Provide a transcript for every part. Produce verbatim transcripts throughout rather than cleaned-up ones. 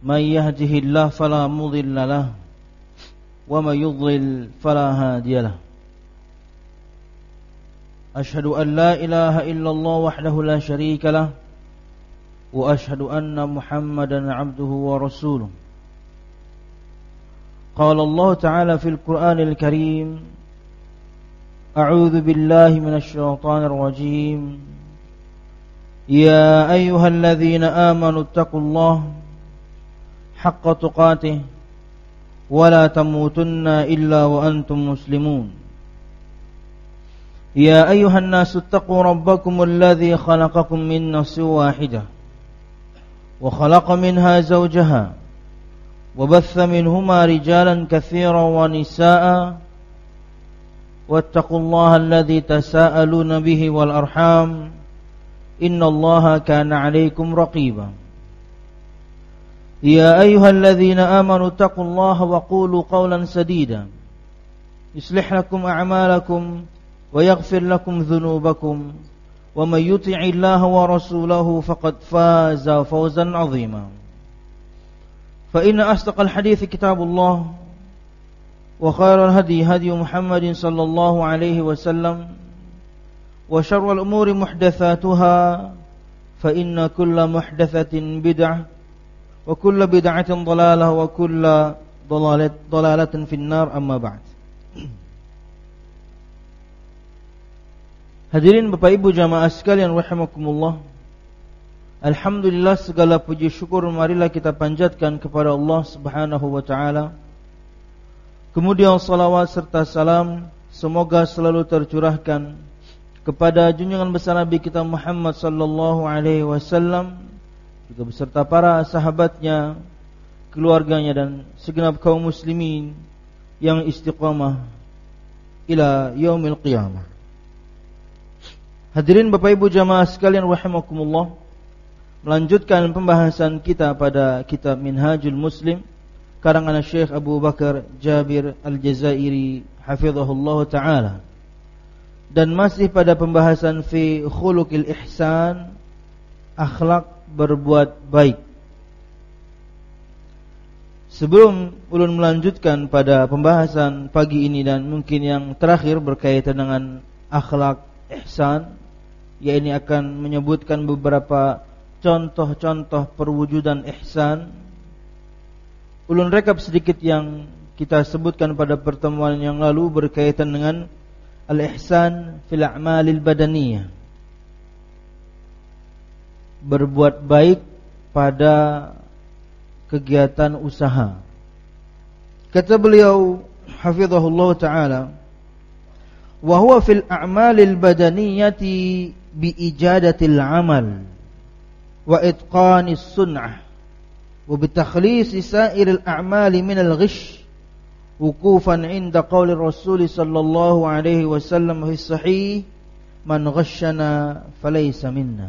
من يهده الله فلا مضل له ومن يضلل فلا هادي له أشهد أن لا إله إلا الله وحده لا شريك له وأشهد أن محمدا عبده ورسوله قال الله تعالى في القرآن الكريم أعوذ بالله من الشيطان الرجيم يا أيها الذين آمنوا اتقوا الله حق تقاته ولا تموتن إلا وأنتم مسلمون يا أيها الناس اتقوا ربكم الذي خلقكم من نفس واحدة وخلق منها زوجها وبث منهما رجالا كثيرا ونساء واتقوا الله الذي تساءلون به والأرحام إن الله كان عليكم رقيبا يا أيها الذين آمنوا اتقوا الله وقولوا قولا سديدا يصلح لكم أعمالكم ويغفر لكم ذنوبكم ومن يطع الله ورسوله فقد فاز فوزا عظيما فإن أصدق الحديث كتاب الله وخير الهدي هدي محمد صلى الله عليه وسلم وشر الأمور محدثاتها فإن كل محدثة بدعة وكل بدعة ضلالة وكل ضلالة, ضلالة في النار أما بعد. Hadirin Bapak Ibu jamaah sekalian rahimakumullah. Alhamdulillah, segala puji syukur marilah kita panjatkan kepada Allah Subhanahu wa taala. Kemudian salawat serta salam semoga selalu tercurahkan kepada junjungan besar Nabi kita Muhammad sallallahu alaihi wasallam, juga beserta para sahabatnya, keluarganya dan segenap kaum muslimin yang istiqamah ila yaumil qiyamah. Hadirin Bapak Ibu jamaah sekalian rahimakumullah, melanjutkan pembahasan kita pada kitab Minhajul Muslim karangan Syekh Abu Bakar Jabir Al-Jazairi hafizahullah taala, dan masih pada pembahasan fi khuluqil ihsan, akhlak berbuat baik. Sebelum ulun melanjutkan pada pembahasan pagi ini dan mungkin yang terakhir berkaitan dengan akhlak ihsan, yaitu akan menyebutkan beberapa contoh-contoh perwujudan ihsan. Ulun rekap sedikit yang kita sebutkan pada pertemuan yang lalu berkaitan dengan al-ihsan fil a'malil badaniyah, berbuat baik pada kegiatan usaha. Kata beliau hafizahullah taala, wa huwa fil a'malil badaniyati bi ijadatil amal wa itqanis sun'ah wa bi takhlisi sa'iril a'mali min al-ghish wukufan 'inda qawli Rasul sallallahu alaihi wasallam fi sahih man ghashana falaysa minna.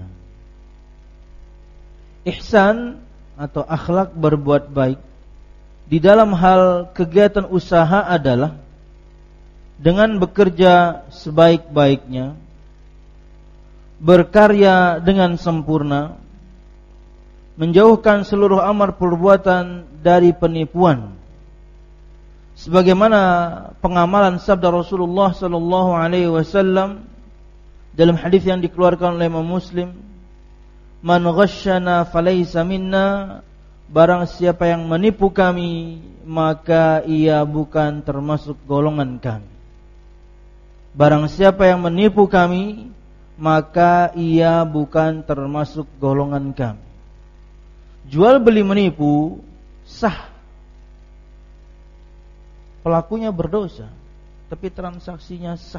Ihsan atau akhlak berbuat baik di dalam hal kegiatan usaha adalah dengan bekerja sebaik-baiknya, berkarya dengan sempurna, menjauhkan seluruh amar perbuatan dari penipuan, sebagaimana pengamalan sabda Rasulullah sallallahu alaihi wasallam dalam hadis yang dikeluarkan oleh Imam Muslim, man ghashana falaysa minna, barang siapa yang menipu kami maka ia bukan termasuk golongan kami. Barang siapa yang menipu kami maka ia bukan termasuk golongan kami. Jual beli menipu sah, pelakunya berdosa, tapi transaksinya sah.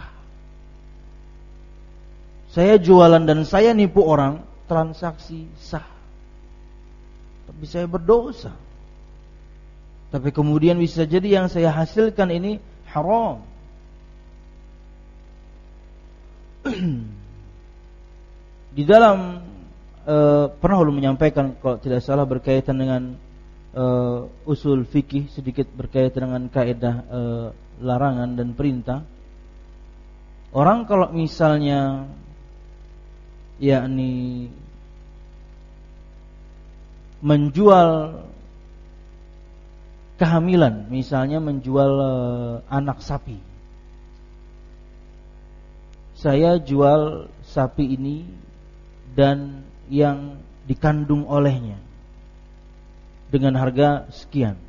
Saya jualan dan saya nipu orang, transaksi sah, tapi saya berdosa. Tapi kemudian bisa jadi yang saya hasilkan ini haram. Di dalam uh, pernah ulun menyampaikan kalau tidak salah berkaitan dengan uh, usul fikih, sedikit berkaitan dengan kaidah uh, larangan dan perintah. Orang kalau misalnya yakni menjual kehamilan, misalnya menjual uh, anak sapi. Saya jual sapi ini dan yang dikandung olehnya dengan harga sekian.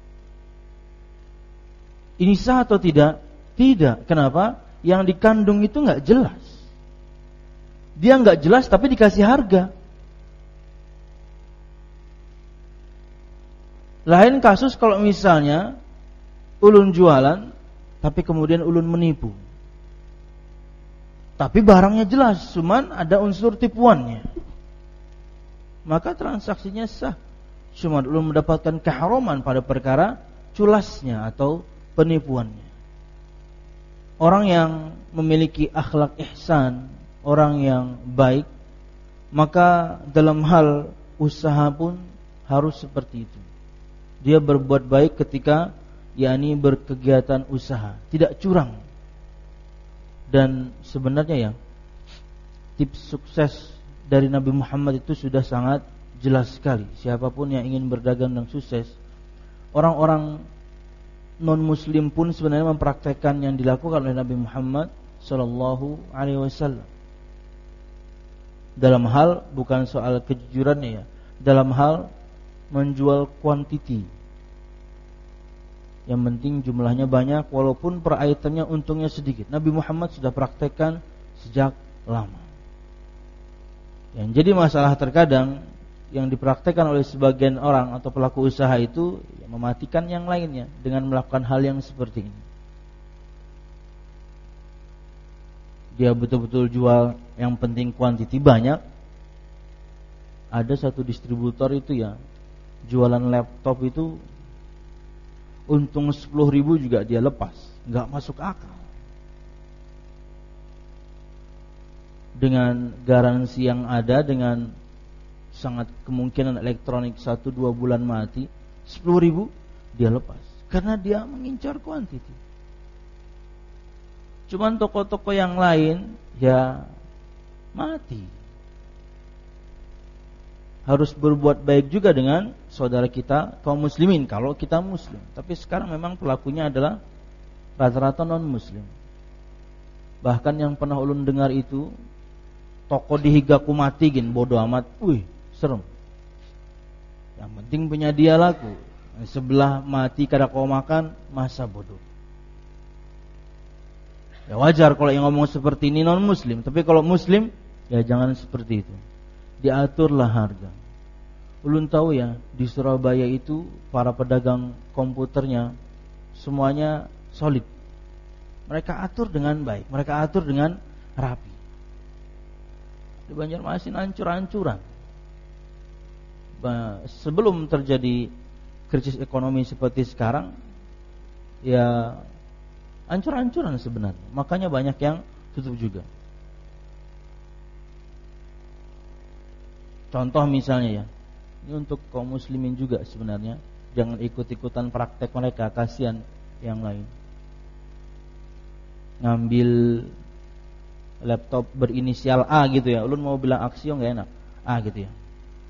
Ini sah atau tidak? Tidak. Kenapa? Yang dikandung itu nggak jelas. Dia nggak jelas tapi dikasih harga. Lain kasus kalau misalnya ulun jualan tapi kemudian ulun menipu. Tapi barangnya jelas, cuman ada unsur tipuannya. Maka transaksinya sah. Cuma ulun mendapatkan keharaman pada perkara culasnya atau penipuannya. Orang yang memiliki akhlak ihsan, orang yang baik, maka dalam hal usaha pun harus seperti itu. Dia berbuat baik ketika yakni berkegiatan usaha, tidak curang. Dan sebenarnya ya, tips sukses dari Nabi Muhammad itu sudah sangat jelas sekali. Siapapun yang ingin berdagang dan sukses, orang-orang non-muslim pun sebenarnya mempraktekkan yang dilakukan oleh Nabi Muhammad sallallahu alaihi wasallam. Dalam hal bukan soal kejujurannya ya, dalam hal menjual kuantiti. Yang penting jumlahnya banyak, walaupun per itemnya untungnya sedikit. Nabi Muhammad sudah praktekkan sejak lama. Yang jadi masalah terkadang yang dipraktekkan oleh sebagian orang atau pelaku usaha itu ya, mematikan yang lainnya dengan melakukan hal yang seperti ini. Dia betul-betul jual yang penting kuantiti banyak. Ada satu distributor itu ya, jualan laptop itu untung sepuluh ribu juga dia lepas, nggak masuk akal. Dengan garansi yang ada, dengan sangat kemungkinan elektronik satu dua bulan mati, sepuluh ribu dia lepas karena dia mengincar kuantiti. Cuman toko-toko yang lain ya mati. Harus berbuat baik juga dengan saudara kita kaum muslimin kalau kita muslim. Tapi sekarang memang pelakunya adalah rata-rata non muslim. Bahkan yang pernah ulun dengar itu, toko dihigaku mati gin, bodoh amat. Wih, serem. Yang penting penyedia laku. Sebelah mati kada kau makan, masa bodoh. Ya wajar kalau yang ngomong seperti ini non muslim. Tapi kalau muslim ya jangan seperti itu. Diaturlah harga. Ulun tahu ya, di Surabaya itu para pedagang komputernya semuanya solid. Mereka atur dengan baik, mereka atur dengan rapi. Di Banjarmasin hancur-hancuran. Sebelum terjadi krisis ekonomi seperti sekarang, ya hancur-hancuran sebenarnya. Makanya banyak yang tutup juga. Contoh misalnya ya, ini untuk kaum muslimin juga sebenarnya, jangan ikut-ikutan praktek mereka, kasihan yang lain. Ngambil laptop berinisial A gitu ya, ulun mau bilang Axio nggak enak, A gitu ya.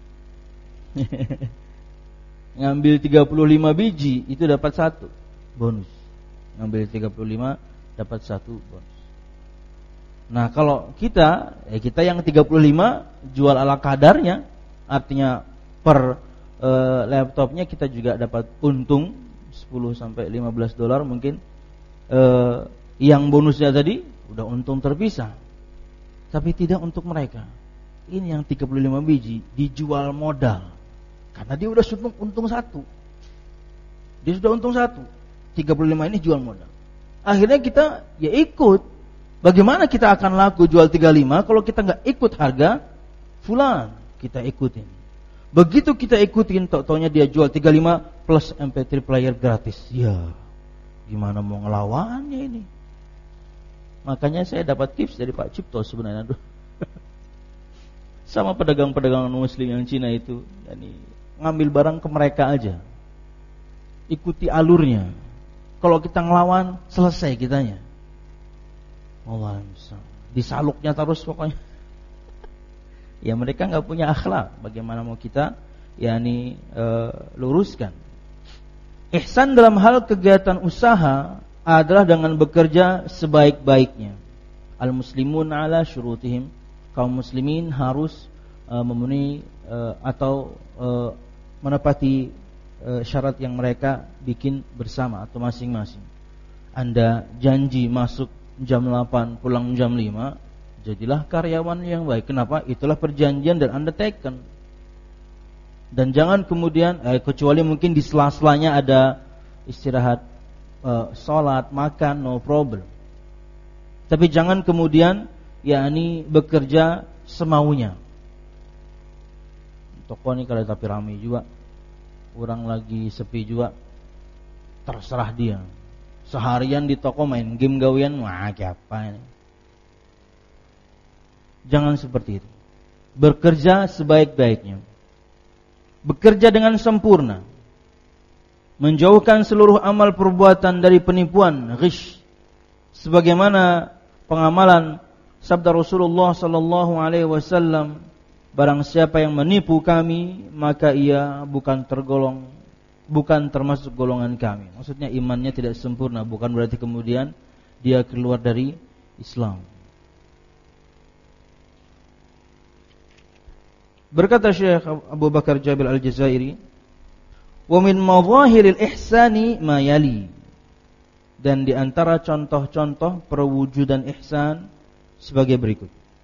Ngambil tiga puluh lima biji itu dapat satu bonus. Ngambil tiga puluh lima dapat satu bonus. Nah kalau kita, ya kita yang tiga puluh lima jual ala kadarnya, artinya per e, laptopnya kita juga dapat untung sepuluh sampai lima belas dolar mungkin. E, yang bonusnya tadi udah untung terpisah. Tapi tidak untuk mereka. Ini yang tiga puluh lima biji dijual modal. Karena dia udah untung, untung satu. Dia sudah untung satu. tiga puluh lima ini jual modal. Akhirnya kita ya ikut. Bagaimana kita akan laku jual tiga puluh lima kalau kita nggak ikut harga fulan? Kita ikutin. Begitu kita ikutin, tok-toknya dia jual tiga puluh lima plus M P tiga player gratis. Ya, gimana mau ngelawannya ini? Makanya saya dapat tips dari Pak Cipto sebenarnya. Aduh. Sama pedagang-pedagang muslim yang Cina itu, yani ngambil barang ke mereka aja. Ikuti alurnya. Kalau kita ngelawan, selesai kitanya. Allah disaluknya terus pokoknya. Ya mereka nggak punya akhlak. Bagaimana mau kita yakni e, luruskan? Ihsan dalam hal kegiatan usaha adalah dengan bekerja sebaik-baiknya. Al-muslimun ala syurutihim. Kaum muslimin harus uh, memenuhi uh, atau uh, menepati uh, syarat yang mereka bikin bersama atau masing-masing. Anda janji masuk jam delapan, pulang jam lima, jadilah karyawan yang baik. Kenapa? Itulah perjanjian dan Anda taken. Dan jangan kemudian eh, kecuali mungkin di sela-selanya ada istirahat, eh, sholat, makan, no problem. Tapi jangan kemudian yakni bekerja semaunya. Toko ini kalau tapi ramai juga, orang lagi sepi juga, terserah dia. Seharian di toko main game gawian, wah apa ini. Jangan seperti itu. Bekerja sebaik-baiknya. Bekerja dengan sempurna, menjauhkan seluruh amal perbuatan dari penipuan, ghish, sebagaimana pengamalan sabda Rasulullah sallallahu alaihi wasallam, barang siapa yang menipu kami maka ia bukan tergolong bukan termasuk golongan kami. Maksudnya imannya tidak sempurna, bukan berarti kemudian dia keluar dari Islam. Berkata Syekh Abu Bakar Jabil Al-Jazairi, "Wa min madhahiril ihsani ma yali." Dan di antara contoh-contoh perwujudan ihsan sebagai berikut.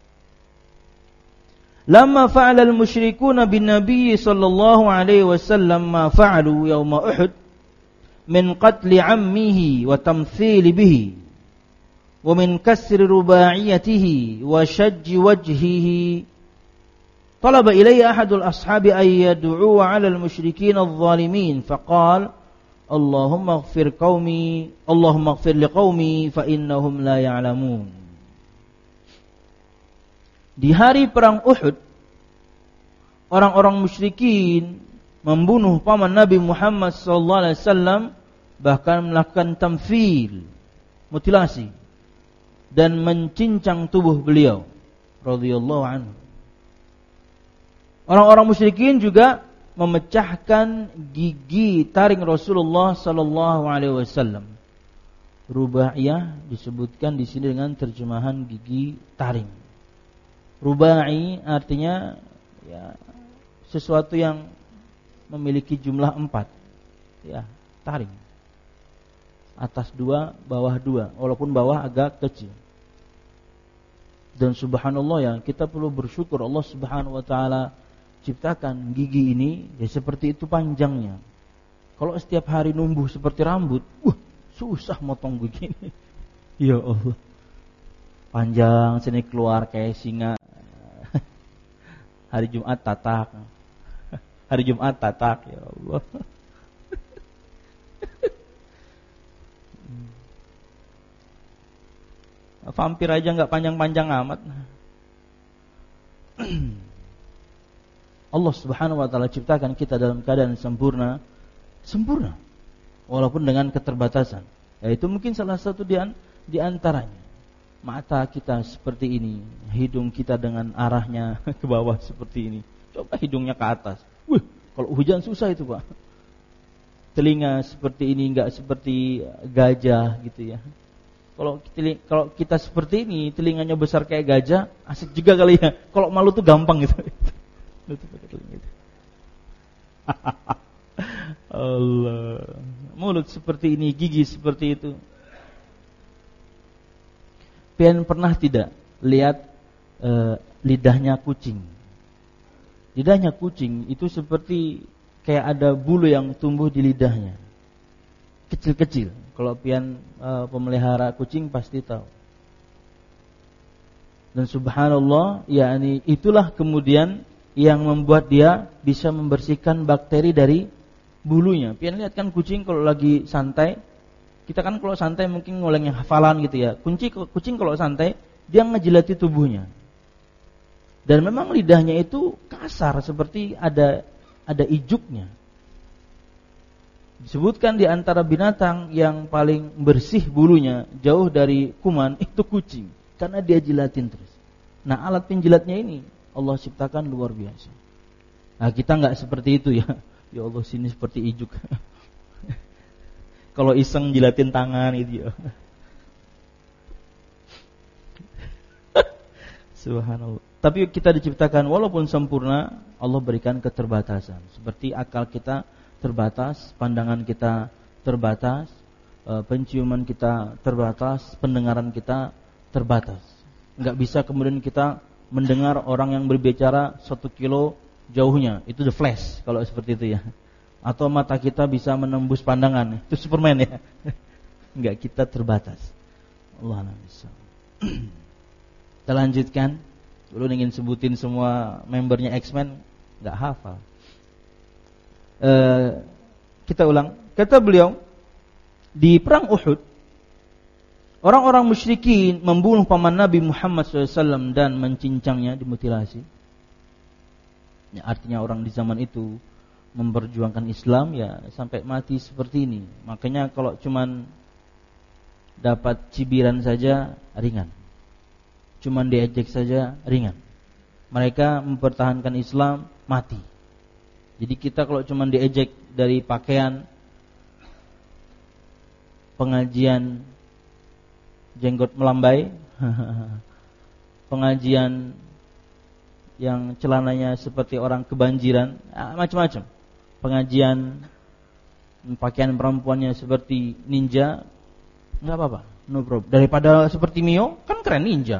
Lamma fa'ala al-musyrikuuna bin Nabi sallallahu alaihi wasallam ma fa'alu yawma Uhud min qatli 'ammihi wa tamthili bihi wa min kasri rubaiyatihi wa shajji wajhihi. طلب إلي أحد الأصحاب أن يدعو على المشركين الظالمين فقال اللهم اغفر قومي اللهم اغفر لقومي فإنهم لا يعلمون. Di hari perang Uhud, orang-orang musyrikin membunuh paman Nabi Muhammad sallallahu alaihi wasallam, bahkan melakukan tamthil, mutilasi, dan mencincang tubuh beliau radhiyallahu anhu. Orang-orang musyrikin juga memecahkan gigi taring Rasulullah sallallahu alaihi wasallam. Rubaiyah disebutkan di sini dengan terjemahan gigi taring. Rubai artinya ya sesuatu yang memiliki jumlah empat. Ya, taring. Atas dua, bawah dua, walaupun bawah agak kecil. Dan subhanallah ya, kita perlu bersyukur Allah Subhanahu wa taala ciptakan gigi ini ya seperti itu panjangnya. Kalau setiap hari numbuh seperti rambut, wah susah motong begini. Ya Allah, panjang sini keluar kayak singa. Hari Jumat tatak, hari Jumat tatak, ya Allah. Vampir aja nggak panjang-panjang amat. Allah Subhanahu wa taala ciptakan kita dalam keadaan sempurna, sempurna, walaupun dengan keterbatasan. Yaitu mungkin salah satu di, di antaranya. Mata kita seperti ini, hidung kita dengan arahnya ke bawah seperti ini. Coba hidungnya ke atas. Wih, kalau hujan susah itu, Pak. Telinga seperti ini, enggak seperti gajah gitu ya. Kalau kita, kalau kita seperti ini, telinganya besar kayak gajah, asik juga kali ya. Kalau malu tuh gampang gitu. Allah, mulut seperti ini, gigi seperti itu. Pian pernah tidak lihat e, lidahnya kucing? Lidahnya kucing itu seperti kayak ada bulu yang tumbuh di lidahnya, kecil-kecil. Kalau pian e, pemelihara kucing pasti tahu. Dan subhanallah, yakni itulah kemudian yang membuat dia bisa membersihkan bakteri dari bulunya. Pian lihat kan kucing kalau lagi santai, kita kan kalau santai mungkin ngolengnya hafalan gitu ya. Kunci kucing kalau santai dia ngejilati tubuhnya. Dan memang lidahnya itu kasar seperti ada ada ijuknya. Disebutkan di antara binatang yang paling bersih bulunya, jauh dari kuman, itu kucing, karena dia jilatin terus. Nah, alat penjilatnya ini Allah ciptakan luar biasa. Nah, kita enggak seperti itu ya. Ya Allah, sini seperti ijuk. Kalau iseng jilatin tangan itu ya. Subhanallah. Tapi kita diciptakan walaupun sempurna, Allah berikan keterbatasan. Seperti akal kita terbatas, pandangan kita terbatas, penciuman kita terbatas, pendengaran kita terbatas. Enggak bisa kemudian kita mendengar orang yang berbicara satu kilo jauhnya. Itu the flash kalau seperti itu ya. Atau mata kita bisa menembus pandangan. Itu Superman ya. Enggak, kita terbatas. Allah bisa. Kita lanjutkan. Dulu ingin sebutin semua membernya X-Men, enggak hafal. E, kita ulang. Kata beliau, di perang Uhud, orang-orang musyrikin membunuh paman Nabi Muhammad shallallahu alaihi wasallam dan mencincangnya, dimutilasi. Ya, artinya orang di zaman itu memperjuangkan Islam ya sampai mati seperti ini. Makanya kalau cuman dapat cibiran saja ringan, cuman diejek saja ringan. Mereka mempertahankan Islam mati. Jadi kita kalau cuman diejek dari pakaian, pengajian jenggot melambai, pengajian yang celananya seperti orang kebanjiran, macam-macam. Pengajian pakaian perempuannya seperti ninja, enggak apa-apa, no problem. Daripada seperti Mio, kan keren ninja.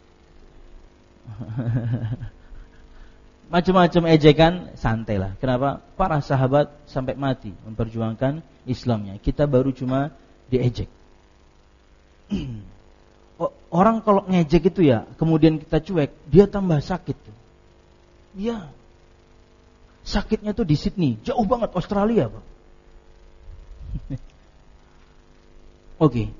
Macam-macam ejekan, santailah. Kenapa? Para sahabat sampai mati memperjuangkan Islamnya. Kita baru cuma diejek. Orang kalau ngejek itu ya, kemudian kita cuek, dia tambah sakit tuh. Iya. Sakitnya tuh di Sydney, jauh banget Australia, Pak. Oke. Okay.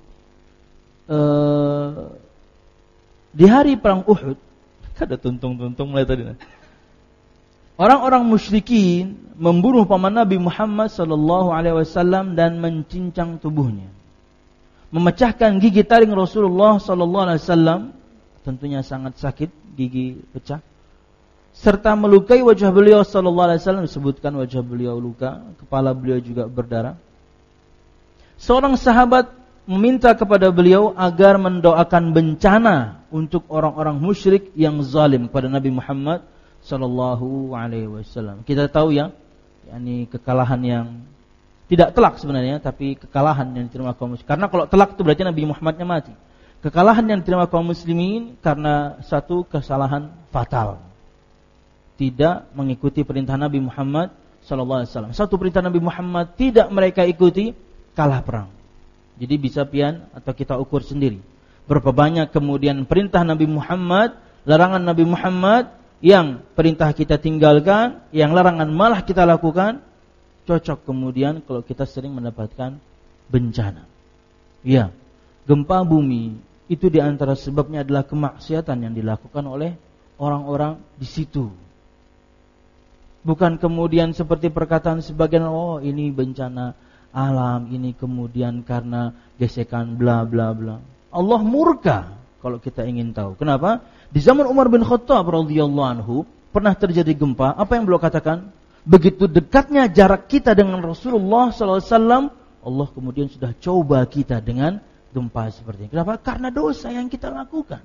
Uh, di hari perang Uhud, ada tuntung-tuntung mulai tadi. Orang-orang musyrikin membunuh paman Nabi Muhammad sallallahu alaihi wasallam dan mencincang tubuhnya. Memecahkan gigi taring Rasulullah sallallahu alaihi wasallam, tentunya sangat sakit, gigi pecah. Serta melukai wajah beliau sallallahu alaihi wasallam, disebutkan wajah beliau luka, kepala beliau juga berdarah. Seorang sahabat meminta kepada beliau agar mendoakan bencana untuk orang-orang musyrik yang zalim kepada Nabi Muhammad sallallahu alaihi wasallam. Kita tahu ya, yakni kekalahan yang tidak telak sebenarnya, tapi kekalahan yang diterima kaum muslimin. Karena kalau telak itu berarti Nabi Muhammadnya mati. Kekalahan yang diterima kaum muslimin karena satu kesalahan fatal, tidak mengikuti perintah Nabi Muhammad sallallahu alaihi wasallam. Satu perintah Nabi Muhammad tidak mereka ikuti, kalah perang. Jadi bisa pian atau kita ukur sendiri. Berapa banyak kemudian perintah Nabi Muhammad, larangan Nabi Muhammad yang perintah kita tinggalkan, yang larangan malah kita lakukan. Cocok kemudian kalau kita sering mendapatkan bencana. Ya, gempa bumi itu di antara sebabnya adalah kemaksiatan yang dilakukan oleh orang-orang di situ. Bukan kemudian seperti perkataan sebagian, oh ini bencana alam, ini kemudian karena gesekan bla bla bla. Allah murka kalau kita ingin tahu. Kenapa? Di zaman Umar bin Khattab radhiyallahu anhu pernah terjadi gempa. Apa yang beliau katakan? Begitu dekatnya jarak kita dengan Rasulullah sallallahu alaihi wasallam, Allah kemudian sudah coba kita dengan gempa seperti ini. Kenapa? Karena dosa yang kita lakukan.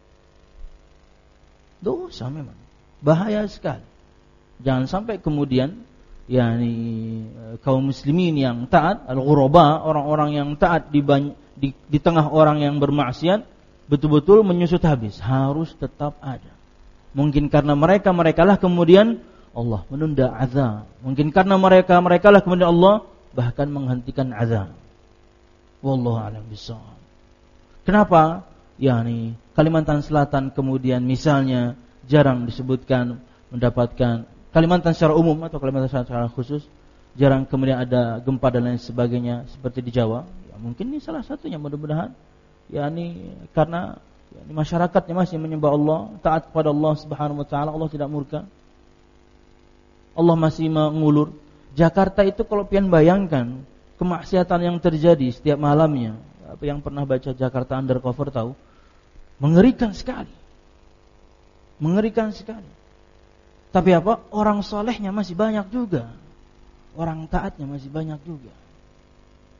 Dosa memang bahaya sekali. Jangan sampai kemudian yakni kaum muslimin yang taat, al-ghuraba, orang-orang yang taat di, di di tengah orang yang bermaksiat, betul-betul menyusut habis. Harus tetap ada. Mungkin karena mereka-mereka lah kemudian Allah menunda azab. Mungkin karena mereka-mereka lah kemudian Allah bahkan menghentikan azab. Wallahu a'lam bishawab. Kenapa? yakni Kalimantan Selatan kemudian misalnya jarang disebutkan mendapatkan, Kalimantan secara umum atau Kalimantan secara khusus jarang kemudian ada gempa dan lain sebagainya seperti di Jawa. Ya, mungkin ini salah satunya, mudah-mudahan yakni karena yakni masyarakatnya masih menyembah Allah, taat kepada Allah Subhanahu wa taala, Allah tidak murka. Allah masih mengulur. Jakarta itu kalau pian bayangkan kemaksiatan yang terjadi setiap malamnya. Apa yang pernah baca Jakarta Undercover tahu? Mengerikan sekali. Mengerikan sekali. Tapi apa? Orang solehnya masih banyak juga. Orang taatnya masih banyak juga.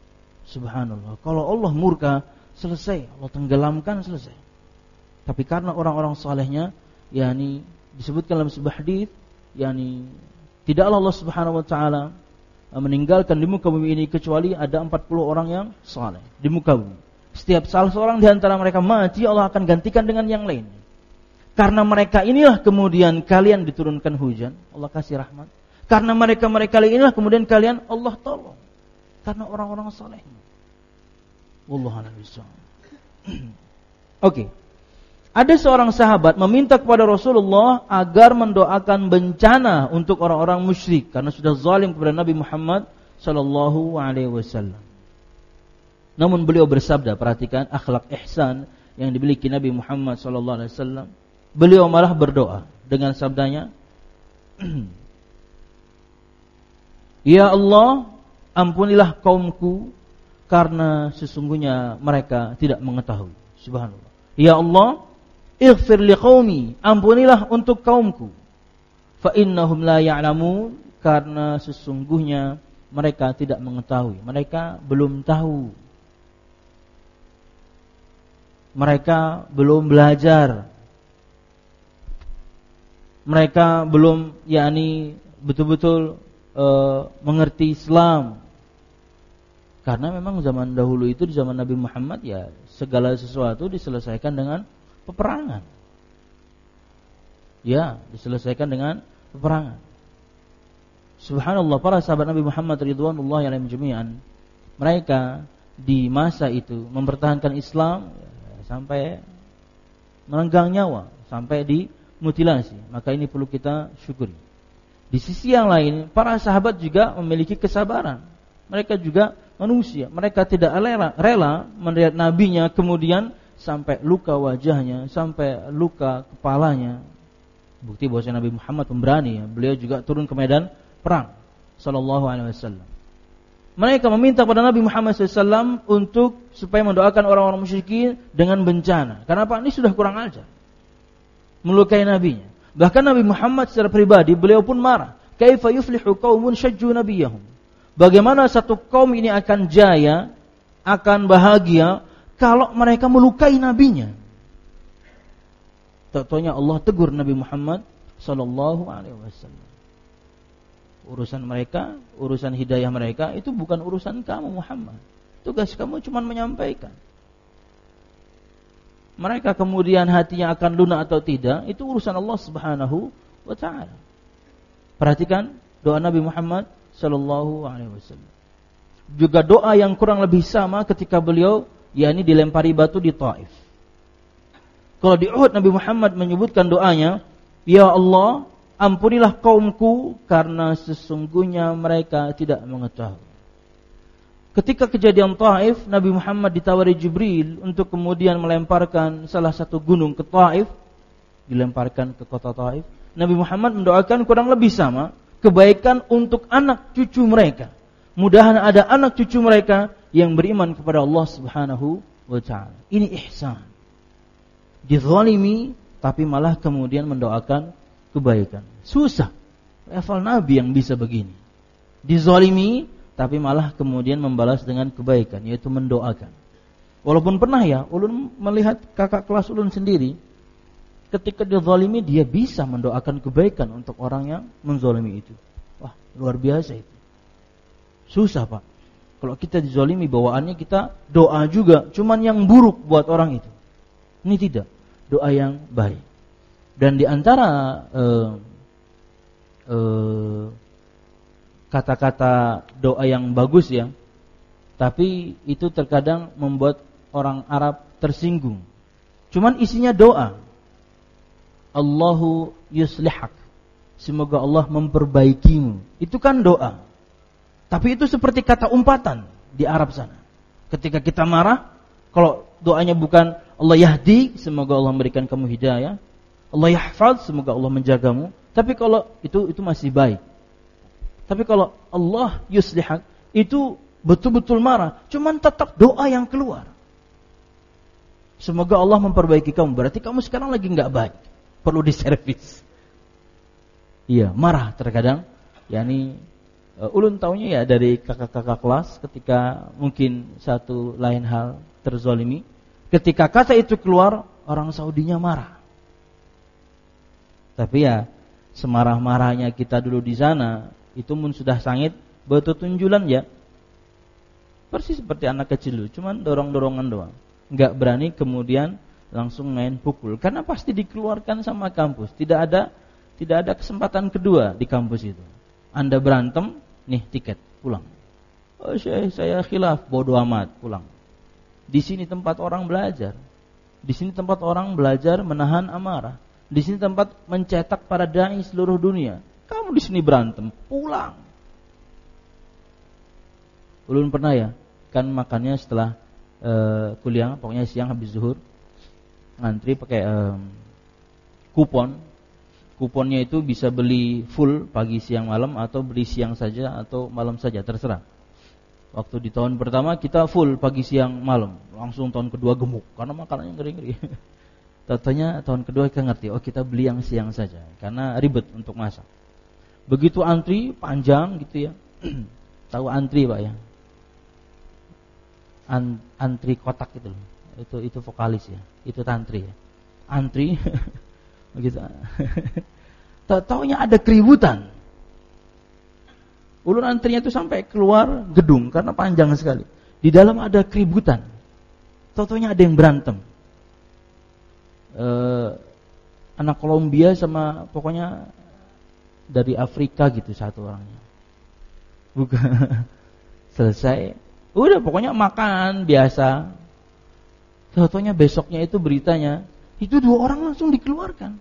Subhanallah. Kalau Allah murka, selesai. Allah tenggelamkan, selesai. Tapi karena orang-orang salehnya, yakni disebutkan dalam sebuah hadis, yakni tidaklah Allah Subhanahu wa taala meninggalkan di muka bumi ini kecuali ada empat puluh orang yang saleh di muka bumi. Setiap salah seorang di antara mereka mati, Allah akan gantikan dengan yang lain. Karena mereka inilah kemudian kalian diturunkan hujan, Allah kasih rahmat. Karena mereka-mereka inilah kemudian kalian Allah tolong. Karena orang-orang salehnya. Wallahu a'lam bishawab. Oke. Ada seorang sahabat meminta kepada Rasulullah agar mendoakan bencana untuk orang-orang musyrik karena sudah zalim kepada Nabi Muhammad sallallahu alaihi wasallam. Namun beliau bersabda, perhatikan akhlak ihsan yang dimiliki Nabi Muhammad sallallahu alaihi wasallam. Beliau malah berdoa dengan sabdanya, "Ya Allah, ampunilah kaumku karena sesungguhnya mereka tidak mengetahui." Subhanallah. Ya Allah, ighfir liqaumi, ampunilah untuk kaumku. Fa innahum la ya'lamun, karena sesungguhnya mereka tidak mengetahui. Mereka belum tahu. Mereka belum belajar. Mereka belum yakni betul-betul uh, mengerti Islam. Karena memang zaman dahulu itu, di zaman Nabi Muhammad, ya segala sesuatu diselesaikan dengan peperangan. Ya, diselesaikan dengan peperangan. Subhanallah, para sahabat Nabi Muhammad ridwanullahi alaihim jami'an, mereka di masa itu mempertahankan Islam ya, sampai merenggang nyawa, sampai dimutilasi. Maka ini perlu kita syukuri. Di sisi yang lain, para sahabat juga memiliki kesabaran. Mereka juga manusia. Mereka tidak rela, rela melihat nabinya kemudian sampai luka wajahnya, sampai luka kepalanya. Bukti bahwa Nabi Muhammad pemberani, ya. Beliau juga turun ke medan perang sallallahu alaihi wasallam. Mereka meminta kepada Nabi Muhammad sallallahu alaihi wasallam untuk supaya mendoakan orang-orang musyrikin dengan bencana. Kenapa? Ini sudah kurang ajar, melukai nabinya. Bahkan Nabi Muhammad secara pribadi beliau pun marah. Kaifa yuflihu qaumun syajju nabiyahum? Bagaimana satu kaum ini akan jaya, akan bahagia kalau mereka melukai nabinya? Tentunya Allah tegur Nabi Muhammad sallallahu alaihi wasallam. Urusan mereka, urusan hidayah mereka itu bukan urusan kamu Muhammad. Tugas kamu cuma menyampaikan. Mereka kemudian hatinya akan lunak atau tidak, itu urusan Allah Subhanahu wa taala. Perhatikan doa Nabi Muhammad sallallahu alaihi wasallam. Juga doa yang kurang lebih sama ketika beliau yakni dilempari batu di Taif. Kalau di Uhud Nabi Muhammad menyebutkan doanya, "Ya Allah, ampunilah kaumku karena sesungguhnya mereka tidak mengetahui." Ketika kejadian Taif, Nabi Muhammad ditawari Jibril untuk kemudian melemparkan salah satu gunung ke Taif, dilemparkan ke kota Taif. Nabi Muhammad mendoakan kurang lebih sama, kebaikan untuk anak cucu mereka. Mudahan ada anak cucu mereka yang beriman kepada Allah Subhanahu wa taala. Ini ihsan. Dizalimi tapi malah kemudian mendoakan kebaikan. Susah. Level Nabi yang bisa begini. Dizalimi tapi malah kemudian membalas dengan kebaikan, yaitu mendoakan. Walaupun pernah ya ulun melihat kakak kelas ulun sendiri, ketika dizalimi dia bisa mendoakan kebaikan untuk orang yang menzalimi itu. Wah, luar biasa itu. Susah, Pak. Kalau kita dizalimi, bawaannya kita doa juga, cuman yang buruk buat orang itu. Ini tidak, doa yang baik. Dan di antara eh, eh, kata-kata doa yang bagus ya, tapi itu terkadang membuat orang Arab tersinggung. Cuman isinya doa. Allahu yuslihak, semoga Allah memperbaikimu. Itu kan doa. Tapi itu seperti kata umpatan di Arab sana. Ketika kita marah, kalau doanya bukan Allah yahdi, semoga Allah memberikan kamu hidayah. Allah yahfaz, semoga Allah menjagamu. Tapi kalau itu itu masih baik. Tapi kalau Allah yuslihak, itu betul-betul marah, cuman tetap doa yang keluar. Semoga Allah memperbaiki kamu. Berarti kamu sekarang lagi enggak baik, perlu diservis. Iya, marah terkadang, yakni Uh, ulun taunya ya dari kakak-kakak kelas ketika mungkin satu lain hal terzolimi. Ketika kata itu keluar, orang Saudinya marah. Tapi ya semarah-marahnya kita dulu di sana, itu pun sudah sangit betutunjulan ya. Persis seperti anak kecil dulu, cuman dorong-dorongan doang. Enggak berani kemudian langsung main pukul karena pasti dikeluarkan sama kampus. Tidak ada tidak ada kesempatan kedua di kampus itu. Anda berantem, nih tiket, pulang. Oh, saya, saya khilaf, bodoh amat, pulang. Di sini tempat orang belajar. Di sini tempat orang belajar menahan amarah. Di sini tempat mencetak para dai seluruh dunia. Kamu di sini berantem, pulang. Ulun pernah ya, kan makannya setelah uh, kuliah, pokoknya siang habis zuhur, ngantri pakai um, kupon. Kuponnya itu bisa beli full pagi siang malam atau beli siang saja atau malam saja, terserah. Waktu di tahun pertama kita full pagi siang malam, langsung tahun kedua gemuk karena makanannya ngeri-ngeri. Tatanya tahun kedua kita ngerti, oh kita beli yang siang saja karena ribet untuk masak. Begitu antri panjang gitu ya. Tahu antri Pak ya? An- antri kotak itu. Itu itu vokalis ya. Itu tantri ya. Antri begitu. Tahu-taunya ada keributan. Ulun antrinya itu sampai keluar gedung karena panjang sekali. Di dalam ada keributan. Tahu-taunya ada yang berantem. Eh, anak Kolombia sama pokoknya dari Afrika gitu satu orangnya. Bukan. Selesai. Udah pokoknya makan biasa. Tahu-taunya besoknya itu beritanya itu dua orang langsung dikeluarkan.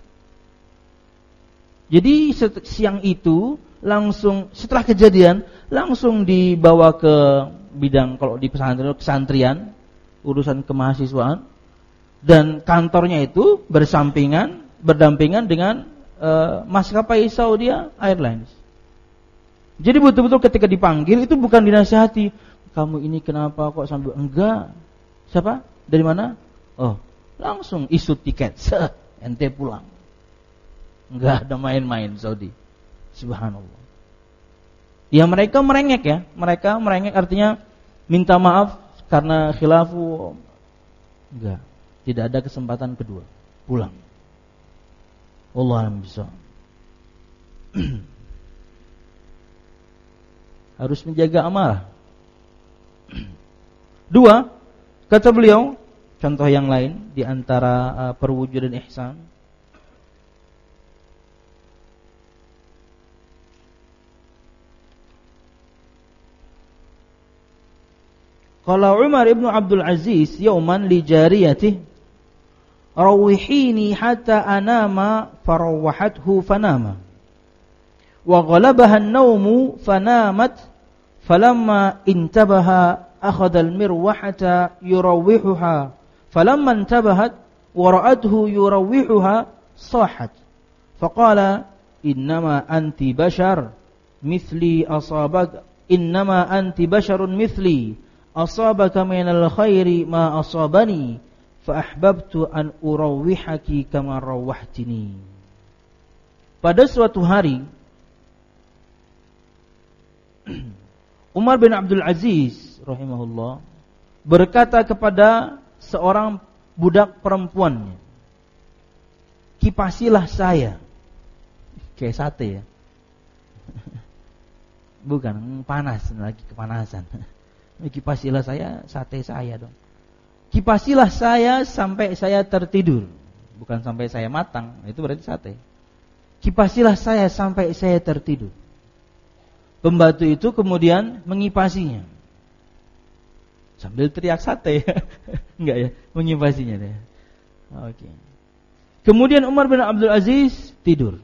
Jadi siang itu langsung setelah kejadian langsung dibawa ke bidang kalau di pesantren kesantrian, urusan kemahasiswaan, dan kantornya itu bersampingan berdampingan dengan uh, maskapai Saudi Airlines. Jadi betul-betul ketika dipanggil itu bukan dinasihati, kamu ini kenapa kok sambil enggak? Siapa? Dari mana? Oh, langsung isu tiket, set, ente pulang. Enggak ada main-main Saudi. Subhanallah. Ya mereka merengek ya, mereka merengek artinya minta maaf karena khilafu. Enggak, tidak ada kesempatan kedua. Pulang. Wallahu a'lam bishawab. Harus menjaga amarah. Dua, kata beliau, contoh yang lain di antara uh, perwujudan ihsan. Qala Umar ibn Abdul Aziz yawman li jariyatihi rawihini hatta anama farawwahathu fanama wa ghalabaha an-nawmu fanamat falamma intabaha akhadha al-mirwahata yurawwihuha falamma intabahat wa ra'athu yurawwihuha sahat faqala innama anti bashar mithli asabak innama anti basharun mithli asabaka minal khairi ma asabani fa ahbabtu an urawwihaki kama rawwahtini. Pada suatu hari Umar bin Abdul Aziz rahimahullah berkata kepada seorang budak perempuannya, kipasilah saya. Kayak sate ya. Bukan, panas, lagi kepanasan. Kipasilah saya, sate saya dong. Kipasilah saya sampai saya tertidur. Bukan sampai saya matang, itu berarti sate. Kipasilah saya sampai saya tertidur. Pembantu itu kemudian mengipasinya. Sambil teriak sate. Enggak ya, mengipasinya deh. Oke. Kemudian Umar bin Abdul Aziz tidur.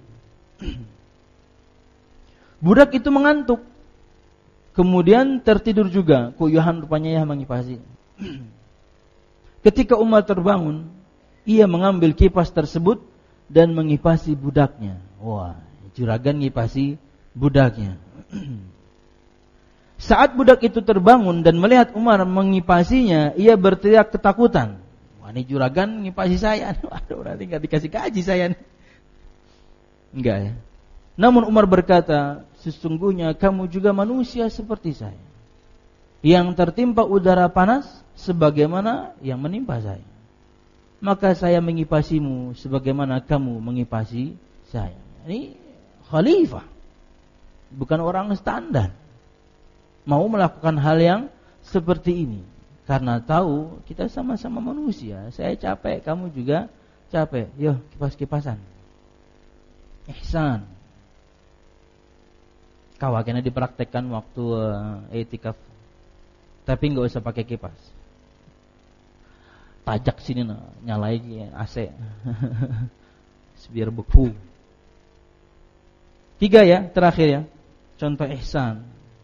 Budak itu mengantuk. Kemudian tertidur juga, kuyuhan rupanya ya mengipasi. Ketika Umar terbangun, ia mengambil kipas tersebut dan mengipasi budaknya. Wah, juragan ngipasi budaknya. Saat budak itu terbangun dan melihat Umar mengipasinya, ia berteriak ketakutan. Wah, ini juragan ngipasi saya. Waduh, berarti enggak dikasih gaji saya nih. Enggak ya. Namun Umar berkata, sesungguhnya kamu juga manusia seperti saya, yang tertimpa udara panas sebagaimana yang menimpa saya. Maka saya mengipasimu sebagaimana kamu mengipasi saya. Ini khalifah, bukan orang standar, mau melakukan hal yang seperti ini. Karena tahu kita sama-sama manusia. Saya capek, kamu juga capek. Yo, kipas-kipasan. Ihsan. Kawakannya dipraktekkan waktu uh, etikaf. Tapi enggak usah pakai kipas. Tajak sini nah, nyalain A C. Biar beku. Tiga ya, terakhir ya. Contoh ihsan.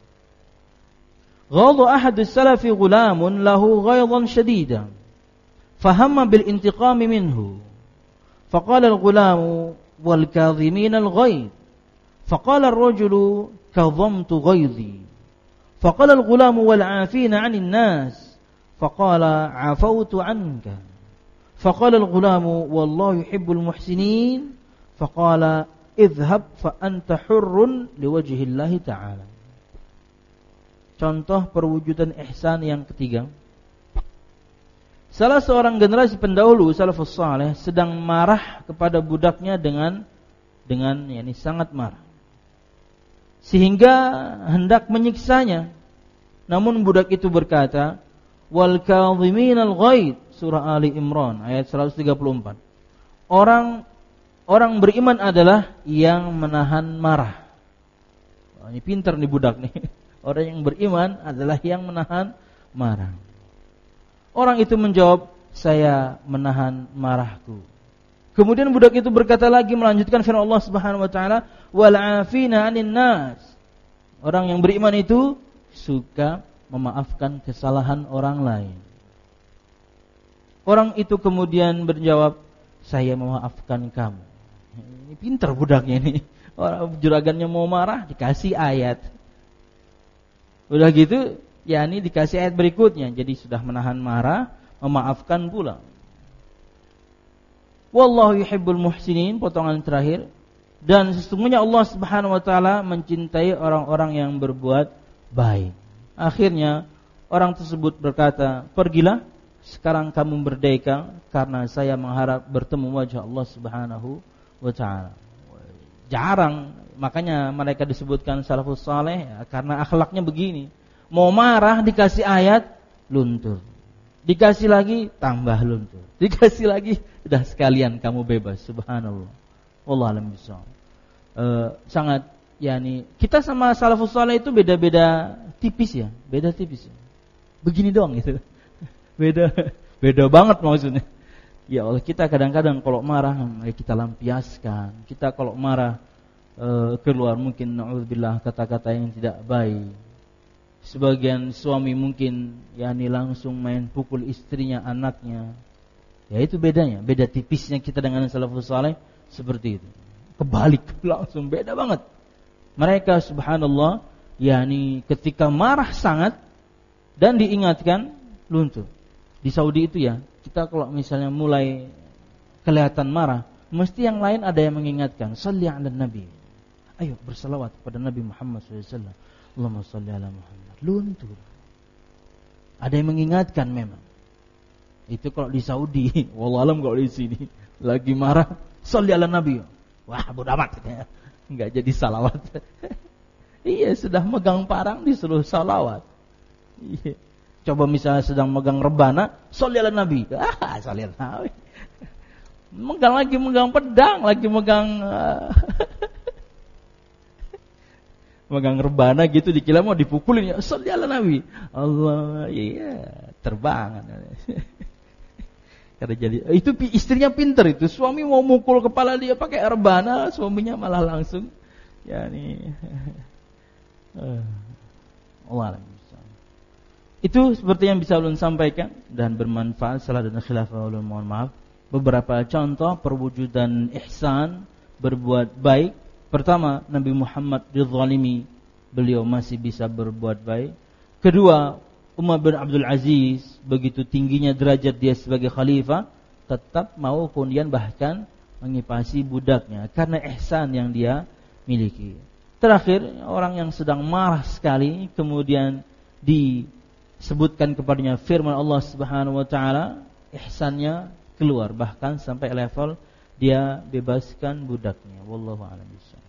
Ghadha ahadus salafi ghulamun lahu ghaydan shadidan. Fahamma bil intiqami minhu. Faqala al-ghulamu wal kadhimin al-ghayd. Faqala ar-rajulu kadhamtu ghaydi. Faqala al-ghulamu wal 'afina 'anil nas. Faqala 'afawtu 'anka. Faqala al-ghulamu wallahu yuhibbul muhsinin. Faqala idhhab fa anta hurrun liwajhi Allah ta'ala. Contoh perwujudan ihsan yang ketiga. Salah seorang generasi pendahulu salafus saleh sedang marah kepada budaknya dengan dengan yakni sangat marah, sehingga hendak menyiksanya. Namun budak itu berkata, wal kadhiminal ghaid, surah Ali Imran ayat seratus tiga puluh empat. Orang orang beriman adalah yang menahan marah. Wah, ini pintar nih budak nih. Orang yang beriman adalah yang menahan marah. Orang itu menjawab, saya menahan marahku. Kemudian budak itu berkata lagi, melanjutkan firman Allah Subhanahu wa taala, wal 'afina 'anil nas. Orang yang beriman itu suka memaafkan kesalahan orang lain. Orang itu kemudian berjawab, saya memaafkan kamu. Ini pintar budaknya ini. Orang juragannya mau marah dikasih ayat. Udah gitu, ya ini dikasih ayat berikutnya. Jadi sudah menahan marah, memaafkan pula. Wallahu yuhibbul muhsinin, potongan terakhir. Dan sesungguhnya Allah Subhanahu wa taala mencintai orang-orang yang berbuat baik. Akhirnya orang tersebut berkata, pergilah, sekarang kamu merdeka karena saya mengharap bertemu wajah Allah Subhanahu wa taala. Jarang, makanya mereka disebutkan salafus saleh ya, karena akhlaknya begini. Mau marah dikasih ayat, luntur. Dikasih lagi, tambah luntur. Dikasih lagi, udah sekalian kamu bebas. Subhanallah. Wallahu a'lam bishawab. Eh, sangat yakni kita sama salafus saleh itu beda-beda tipis ya, beda tipis ya. Begini doang gitu. Beda beda banget maksudnya. Ya Allah, kita kadang-kadang kalau marah kita lampiaskan. Kita kalau marah e, keluar mungkin na'udzubillah kata-kata yang tidak baik. Sebagian suami mungkin yakni langsung main pukul istrinya, anaknya. Ya itu bedanya, beda tipisnya kita dengan salafus saleh seperti itu. Kebalik, langsung beda banget. Mereka subhanallah yakni ketika marah sangat dan diingatkan luntur. Di Saudi itu ya, kita kalau misalnya mulai kelihatan marah, mesti yang lain ada yang mengingatkan, shalli 'alan nabi. Ayo bersalawat kepada Nabi Muhammad shallallahu alaihi wasallam. Allahumma shalli 'ala Muhammad. Luntur. Ada yang mengingatkan memang. Itu kalau di Saudi, wallahu alam kalau di sini lagi marah, shalli 'alan nabi. Wah, bodo amat ya. Enggak jadi salawat. Iya, sudah megang parang disuruh salawat. Iya. Coba misalnya sedang megang rebana, sholli 'alan nabi. Ah, sholli 'alan nabi. Megang lagi megang pedang, lagi megang uh, megang rebana gitu, dikira mau dipukulin ya, sholli 'alan nabi. Allah, iya, terbang. Karena jadi itu istrinya pintar itu. Suami mau mukul kepala dia pakai rebana, suaminya malah langsung yakni uh, Allah. Itu seperti yang bisa ulun sampaikan dan bermanfaat. Salah dan khilaf ulun mohon maaf. Beberapa contoh perwujudan ihsan, berbuat baik. Pertama, Nabi Muhammad dizalimi, beliau masih bisa berbuat baik. Kedua, Umar bin Abdul Aziz, begitu tingginya derajat dia sebagai khalifah, tetap mau kemudian bahkan mengipasi budaknya karena ihsan yang dia miliki. Terakhir, orang yang sedang marah sekali kemudian disebutkan kepadanya firman Allah Subhanahu wa taala, ihsannya keluar bahkan sampai level dia bebaskan budaknya. Wallahu a'lam bishawab.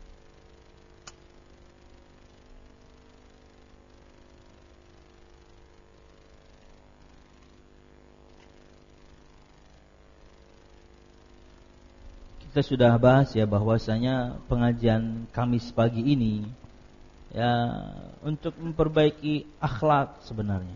Kita sudah bahas ya bahwasanya pengajian Kamis pagi ini ya untuk memperbaiki akhlak sebenarnya.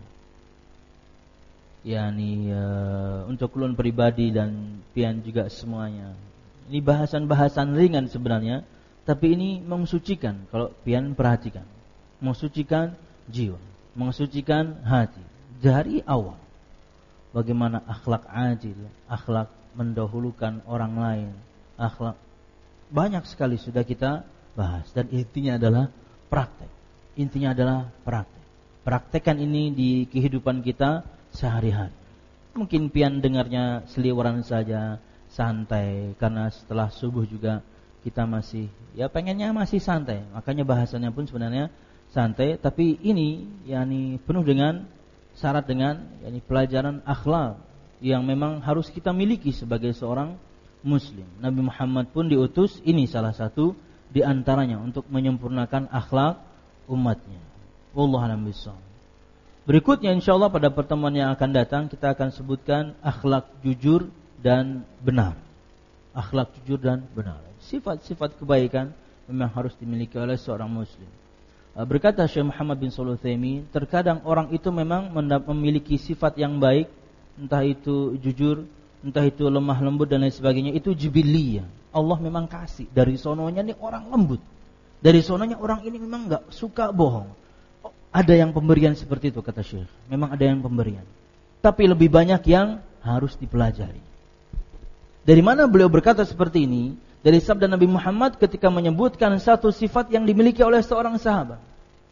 yakni uh, untuk ulun pribadi dan pian juga semuanya. Ini bahasan-bahasan ringan sebenarnya, tapi ini mensucikan kalau pian perhatikan. Mensucikan jiwa, mensucikan hati dari awal. Bagaimana akhlak adil, akhlak mendahulukan orang lain, akhlak banyak sekali sudah kita bahas dan intinya adalah praktek. Intinya adalah praktek. Praktekkan ini di kehidupan kita sehari-hari. Mungkin pian dengarnya seliweran saja, santai, karena setelah subuh juga kita masih ya pengennya masih santai. Makanya bahasanya pun sebenarnya santai, tapi ini yakni penuh dengan syarat dengan yakni pelajaran akhlak yang memang harus kita miliki sebagai seorang muslim. Nabi Muhammad pun diutus, ini salah satu di antaranya untuk menyempurnakan akhlak umatnya. Wallahu a'lam bishawab. Berikutnya insyaallah pada pertemuan yang akan datang kita akan sebutkan akhlak jujur dan benar. Akhlak jujur dan benar. Sifat-sifat kebaikan memang harus dimiliki oleh seorang muslim. Berkata Syekh Muhammad bin Shalih Al-Utsaimin, terkadang orang itu memang memiliki sifat yang baik, entah itu jujur, entah itu lemah lembut dan lain sebagainya, itu jibiliyah. Allah memang kasih dari sononya nih orang lembut. Dari sononya orang ini memang enggak suka bohong. Oh, ada yang pemberian seperti itu kata Syekh. Memang ada yang pemberian. Tapi lebih banyak yang harus dipelajari. Dari mana beliau berkata seperti ini? Dari sabda Nabi Muhammad ketika menyebutkan satu sifat yang dimiliki oleh seorang sahabat.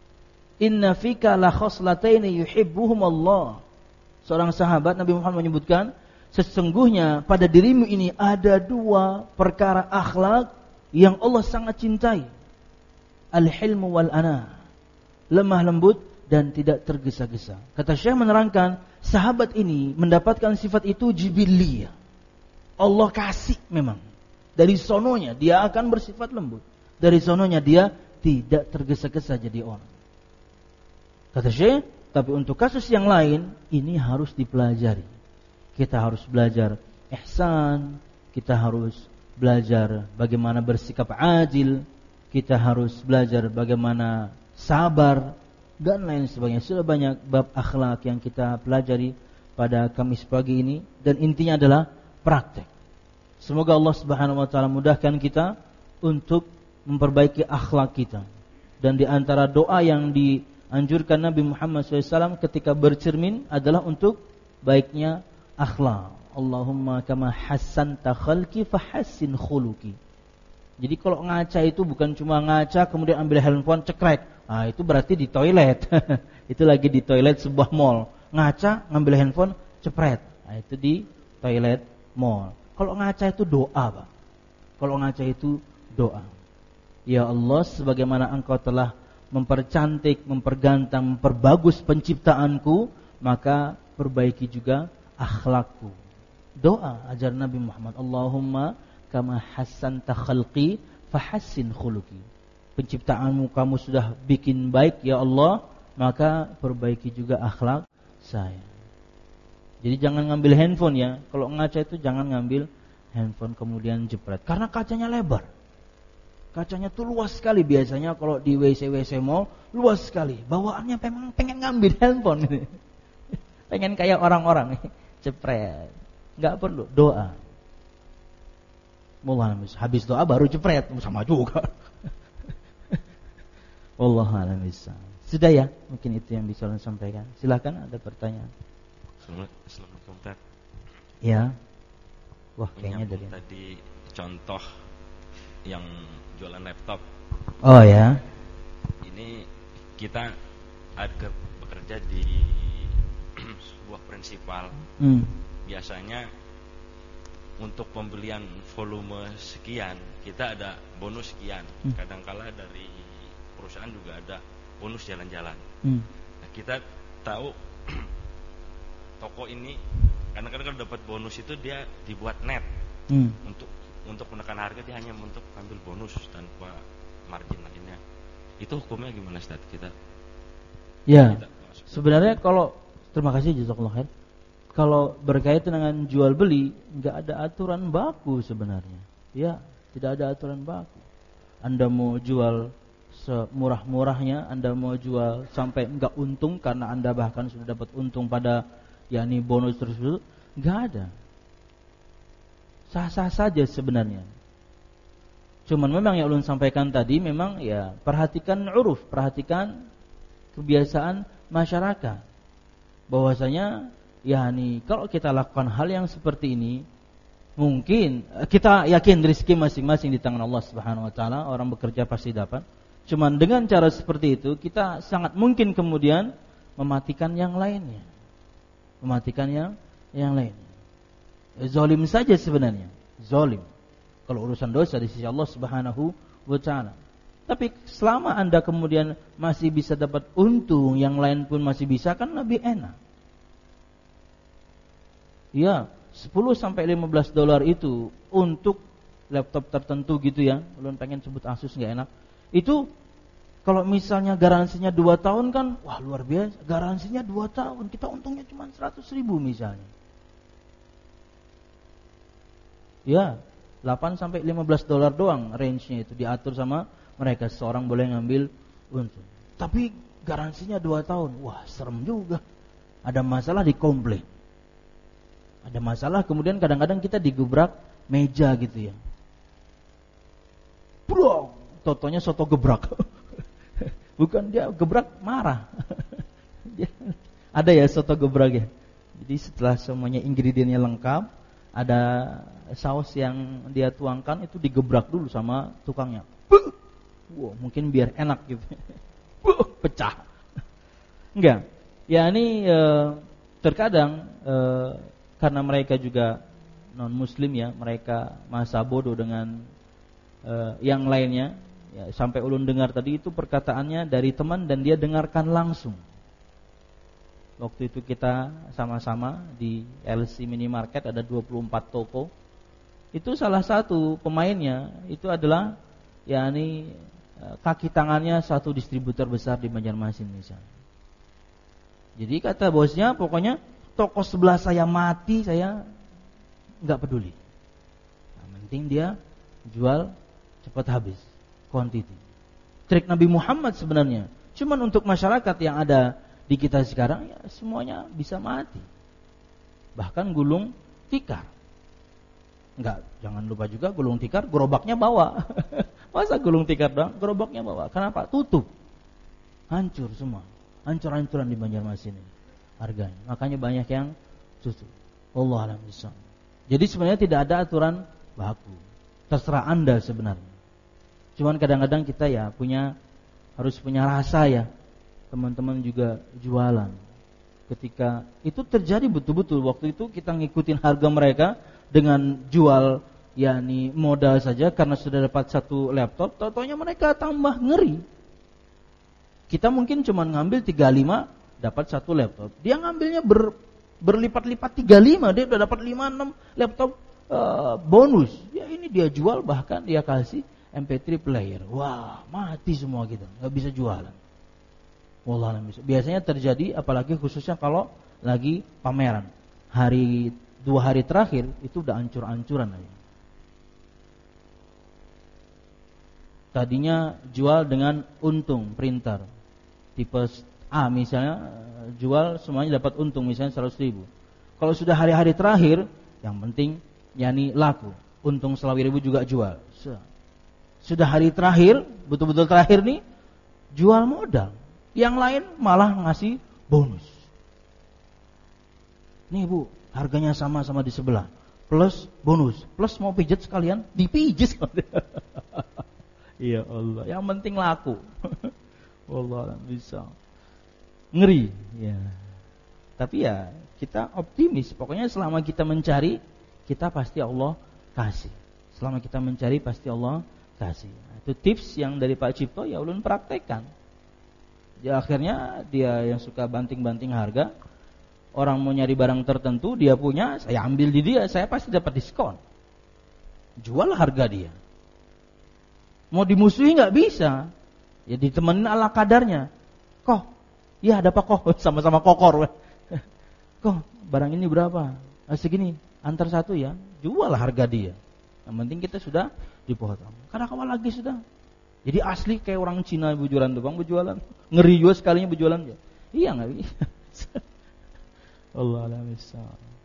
Inna fika la khoslataini yuhibbuhum Allah. Seorang sahabat Nabi Muhammad menyebutkan, sesungguhnya pada dirimu ini ada dua perkara akhlak yang Allah sangat cintai. Al-hilmu wal ana. Lemah lembut dan tidak tergesa-gesa. Kata Syekh menerangkan, sahabat ini mendapatkan sifat itu jibiliyah. Allah kasih memang. Dari sononya dia akan bersifat lembut. Dari sononya dia tidak tergesa-gesa jadi orang. Kata Syekh, tapi untuk kasus yang lain ini harus dipelajari. Kita harus belajar ihsan, kita harus belajar bagaimana bersikap adil, kita harus belajar bagaimana sabar dan lain sebagainya. Sudah banyak bab akhlak yang kita pelajari pada Kamis pagi ini dan intinya adalah praktek. Semoga Allah Subhanahu wa taala mudahkan kita untuk memperbaiki akhlak kita. Dan di antara doa yang dianjurkan Nabi Muhammad shallallahu alaihi wasallam ketika bercermin adalah untuk baiknya akhlak. Allahumma kama hassanta khalqi fahassin khuluqi. Jadi kalau ngaca itu bukan cuma ngaca kemudian ambil handphone cekrek. Ah itu berarti di toilet. Itu lagi di toilet sebuah mall. Ngaca ngambil handphone cepret. Ah itu di toilet mall. Kalau ngaca itu doa, Pak. Kalau ngaca itu doa. Ya Allah, sebagaimana Engkau telah mempercantik, mempergantang, memperbagus penciptaanku, maka perbaiki juga akhlakku. Doa ajar Nabi Muhammad. Allahumma kama hassanta khalqi fahassin khuluqi. Penciptaanmu kamu sudah bikin baik ya Allah, maka perbaiki juga akhlak saya. Jadi jangan ngambil handphone ya. Kalau ngaca itu jangan ngambil handphone kemudian jepret. Karena kacanya lebar. Kacanya tuh luas sekali biasanya kalau di W C W C mall luas sekali. Bawaannya memang pengen ngambil handphone. Pengen kayak orang-orang jepret. Enggak perlu doa. Mulai habis doa baru jepret sama juga. Wallahu a'lam bishawab. Sudah ya? Mungkin itu yang bisa saya sampaikan. Silakan ada pertanyaan. Assalamualaikum Ustaz. Ya. Wah kayaknya dari tadi contoh yang jualan laptop. Oh ya. Ini kita ada bekerja di sebuah prinsipal. Hmm. Biasanya untuk pembelian volume sekian kita ada bonus sekian. Hmm. Kadangkala dari perusahaan juga ada bonus jalan-jalan. Hmm. Nah, kita tahu toko ini kadang-kadang kalau dapat bonus itu dia dibuat net. Hmm. Untuk untuk menekan harga dia hanya untuk ambil bonus tanpa margin lainnya. Itu hukumnya gimana, Ustaz? Kita Ya. Kita sebenarnya kalau terima kasih jazakallahu khair. Kalau berkaitan dengan jual beli, enggak ada aturan baku sebenarnya. Ya, tidak ada aturan baku. Anda mau jual semurah-murahnya, Anda mau jual sampai enggak untung karena Anda bahkan sudah dapat untung pada yakni bonus tersebut, enggak ada. Sah-sah saja sebenarnya. Cuman memang yang ulun sampaikan tadi memang ya perhatikan uruf, perhatikan kebiasaan masyarakat. Bahwasanya yakni kalau kita lakukan hal yang seperti ini, mungkin kita yakin rezeki masing-masing di tangan Allah Subhanahu wa taala, orang bekerja pasti dapat. Cuman dengan cara seperti itu kita sangat mungkin kemudian mematikan yang lainnya. Mematikan yang yang lainnya. Zalim saja sebenarnya, zalim. Kalau urusan dosa di sisi Allah Subhanahu wa taala. Tapi selama Anda kemudian masih bisa dapat untung, yang lain pun masih bisa, kan lebih enak. Ya, sepuluh sampai lima belas dolar itu untuk laptop tertentu gitu ya. Belum pengen sebut Asus enggak enak. Itu kalau misalnya garansinya dua tahun kan, wah luar biasa. Garansinya dua tahun, kita untungnya cuma seratus ribu misalnya. Ya, delapan sampai lima belas dolar doang range-nya itu diatur sama mereka, seorang boleh ngambil untung. Tapi garansinya dua tahun. Wah, serem juga. Ada masalah dikomplain. Ada masalah kemudian kadang-kadang kita digebrak meja gitu ya. Bro, totonya soto gebrak. Bukan dia gebrak marah. Ada ya soto gebrak ya. Jadi setelah semuanya ingredientnya lengkap, ada saus yang dia tuangkan itu digebrak dulu sama tukangnya. Wow, mungkin biar enak gitu. Pecah. Enggak. Ya ini e, terkadang e, karena mereka juga non muslim ya, mereka masa bodoh dengan uh, yang lainnya ya, sampai ulun dengar tadi itu perkataannya dari teman dan dia dengarkan langsung. Waktu itu kita sama-sama di L C Minimarket, ada dua puluh empat toko. Itu salah satu pemainnya itu adalah yakni kaki tangannya satu distributor besar di Banjarmasin misalnya. Jadi kata bosnya, pokoknya toko sebelah saya mati, saya enggak peduli. Yang penting dia jual cepat habis, quantity. Trik Nabi Muhammad sebenarnya. Cuman untuk masyarakat yang ada di kita sekarang ya semuanya bisa mati. Bahkan gulung tikar. Enggak, jangan lupa juga gulung tikar gerobaknya bawa. Masa gulung tikar doang, gerobaknya bawa. Kenapa? Tutup. Hancur semua. Hancur-hancuran di Banjarmasin ini harganya. Makanya banyak yang tutup. Allah alam bisawab. Jadi sebenarnya tidak ada aturan baku. Terserah Anda sebenarnya. Cuman kadang-kadang kita ya punya harus punya rasa ya. Teman-teman juga jualan. Ketika itu terjadi betul-betul, waktu itu kita ngikutin harga mereka dengan jual yakni modal saja karena sudah dapat satu laptop, totonya mereka tambah ngeri. Kita mungkin cuma ngambil tiga puluh lima dapat satu laptop. Dia ngambilnya ber, berlipat-lipat tiga puluh lima, dia udah dapat lima enam laptop uh, bonus. Ya ini dia jual, bahkan dia kasih M P tiga player. Wah, mati semua kita, enggak bisa jualan. Wallahualam bisa. Biasanya terjadi apalagi khususnya kalau lagi pameran. Hari dua hari terakhir itu udah ancur-ancuran aja. Tadinya jual dengan untung printer tipe A misalnya, jual semuanya dapat untung misalnya seratus ribu. Kalau sudah hari-hari terakhir, yang penting yakni laku, untung selawi ribu juga jual. Sudah hari terakhir, betul-betul terakhir nih, jual modal. Yang lain malah ngasih bonus. Nih Bu, harganya sama-sama di sebelah, plus bonus, plus mau pijet sekalian dipijet. Ya Allah, yang penting laku. Allah bisa. Ngeri ya. Tapi ya kita optimis. Pokoknya selama kita mencari, kita pasti Allah kasih. Selama kita mencari pasti Allah kasih. Itu tips yang dari Pak Cipto ya ulun praktekkan. Ya akhirnya dia yang suka banting-banting harga, orang mau nyari barang tertentu dia punya, saya ambil di dia, saya pasti dapat diskon. Jual harga dia. Mau dimusuhi nggak bisa, ya ditemenin ala kadarnya. Kok, ya ada apa kok? Sama-sama kokor. Kok barang ini berapa? Ah, segini, antar satu ya, jual harga dia. Yang penting kita sudah dipotong. Karena kawan lagi sudah. Jadi asli kayak orang Cina berjualan tuh bang, berjualan. Ngeri juga sekalinya berjualan dia. Iya nggak bisa. Allah alhamdulillah.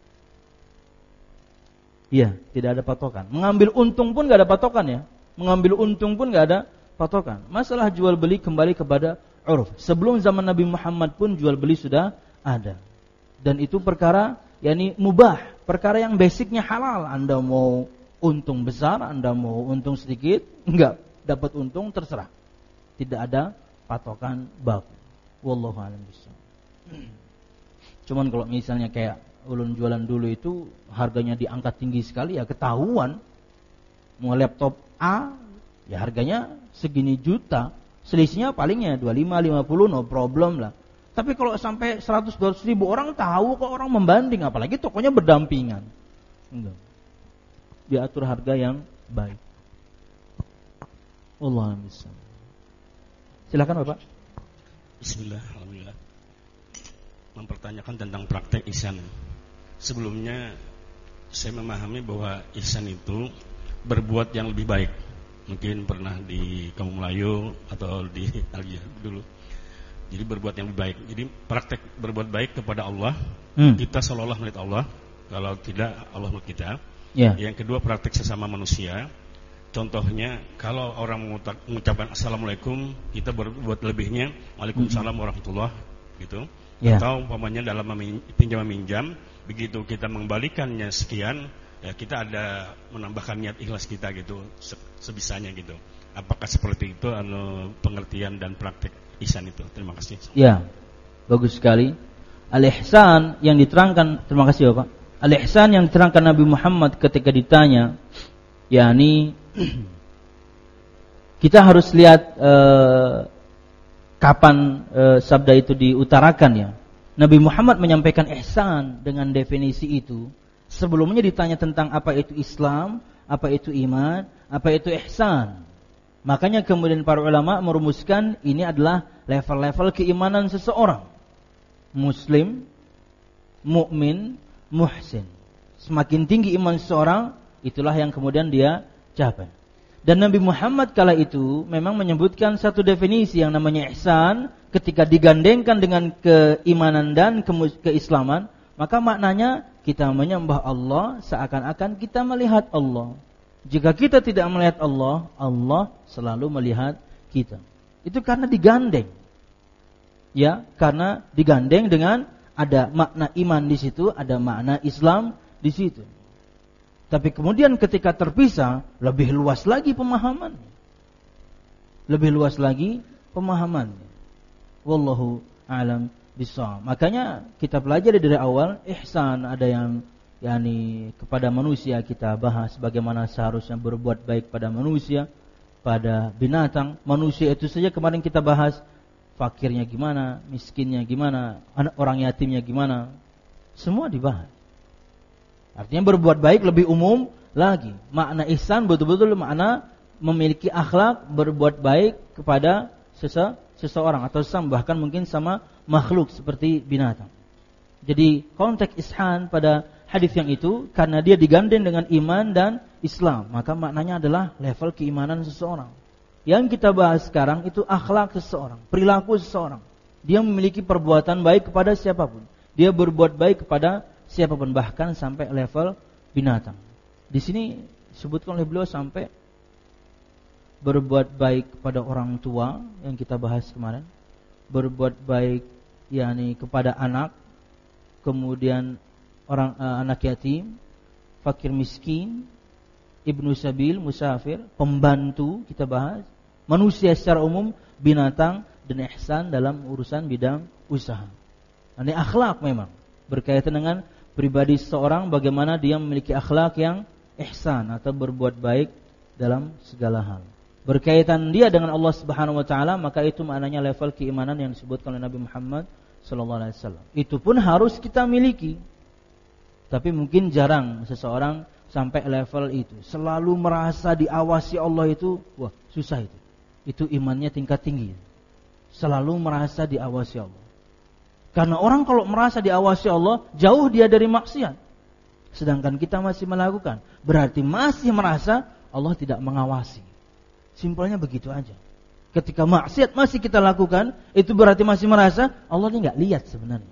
Iya, tidak ada patokan. Mengambil untung pun nggak ada patokan ya. Mengambil untung pun nggak ada patokan. Masalah jual beli kembali kepada uruf. Sebelum zaman Nabi Muhammad pun jual beli sudah ada. Dan itu perkara yakni mubah, perkara yang basicnya halal. Anda mau untung besar, Anda mau untung sedikit, enggak dapat untung terserah. Tidak ada patokan baku. Wallahu a'lam bishawab. Cuman kalau misalnya kayak ulun jualan dulu itu harganya diangkat tinggi sekali ya ketahuan. Mau laptop A ya harganya segini juta, selisihnya palingnya dua puluh lima lima puluh no problem lah. Tapi kalau sampai seratus dua ratus ribu orang tahu kok, orang membanding, apalagi tokonya berdampingan. Enggak. Diatur harga yang baik. Wallahu a'lam. Silakan Bapak. Bismillah, alhamdulillah. Mempertanyakan tentang praktek ihsan. Sebelumnya saya memahami bahwa ihsan itu berbuat yang lebih baik. Mungkin pernah di Kampung Melayu atau di Alja dulu. Jadi berbuat yang lebih baik. Jadi praktek berbuat baik kepada Allah, hmm. kita seolah-olah melihat Allah. Kalau tidak, Allah melihat kita. Yeah. Yang kedua, praktek sesama manusia. Contohnya, kalau orang mengucapkan Assalamualaikum, kita berbuat lebihnya Waalaikumsalam hmm. warahmatullahi gitu. Yeah. Atau umpamanya dalam pinjam meminjam, begitu kita mengembalikannya sekian, ya kita ada menambahkan niat ikhlas kita gitu sebisanya gitu. Apakah seperti itu anu pengertian dan praktek ihsan itu? Terima kasih. Ya, bagus sekali. Al-ihsan yang diterangkan, terima kasih Bapak. Al-ihsan yang diterangkan Nabi Muhammad ketika ditanya, yakni kita harus lihat eh, kapan eh, sabda itu diutarakan ya. Nabi Muhammad menyampaikan ihsan dengan definisi itu. Sebelumnya ditanya tentang apa itu Islam, apa itu iman, apa itu ihsan. Makanya kemudian para ulama merumuskan ini adalah level-level keimanan seseorang. Muslim, mukmin, muhsin. Semakin tinggi iman seseorang, itulah yang kemudian dia capai. Dan Nabi Muhammad kala itu memang menyebutkan satu definisi yang namanya ihsan ketika digandengkan dengan keimanan dan ke- keislaman, maka maknanya kita menyembah Allah seakan-akan kita melihat Allah. Jika kita tidak melihat Allah, Allah selalu melihat kita. Itu karena digandeng. Ya, karena digandeng dengan ada makna iman di situ, ada makna Islam di situ. Tapi kemudian ketika terpisah, lebih luas lagi pemahamannya. Lebih luas lagi pemahamannya. Wallahu a'lam bishawab. Makanya kita pelajari dari awal ihsan, ada yang yakni kepada manusia kita bahas bagaimana seharusnya berbuat baik pada manusia, pada binatang. Manusia itu saja kemarin kita bahas fakirnya gimana, miskinnya gimana, anak orang yatimnya gimana. Semua dibahas. Artinya berbuat baik lebih umum lagi. Makna ihsan betul-betul makna memiliki akhlak berbuat baik kepada sese, seseorang atau sesama, bahkan mungkin sama makhluk seperti binatang. Jadi konteks ihsan pada hadis yang itu karena dia digandeng dengan iman dan Islam, maka maknanya adalah level keimanan seseorang. Yang kita bahas sekarang itu akhlak seseorang, perilaku seseorang. Dia memiliki perbuatan baik kepada siapapun. Dia berbuat baik kepada siapapun, bahkan sampai level binatang. Di sini disebutkan oleh beliau sampai berbuat baik kepada orang tua yang kita bahas kemarin, berbuat baik yakni kepada anak, kemudian orang uh, anak yatim, fakir miskin, ibnu sabil, musafir, pembantu kita bahas, manusia secara umum, binatang, dan ihsan dalam urusan bidang usaha. Ini akhlak memang berkaitan dengan pribadi seseorang, bagaimana dia memiliki akhlak yang ihsan atau berbuat baik dalam segala hal. Berkaitan dia dengan Allah Subhanahu wa taala, maka itu maknanya level keimanan yang disebutkan oleh Nabi Muhammad sallallahu alaihi wasallam. Itu pun harus kita miliki. Tapi mungkin jarang seseorang sampai level itu. Selalu merasa diawasi Allah itu, wah, susah itu. Itu imannya tingkat tinggi. Selalu merasa diawasi Allah. Karena orang kalau merasa diawasi Allah, jauh dia dari maksiat. Sedangkan kita masih melakukan, berarti masih merasa Allah tidak mengawasi. Simpelnya begitu aja. Ketika maksiat masih kita lakukan, itu berarti masih merasa Allah ini enggak lihat sebenarnya.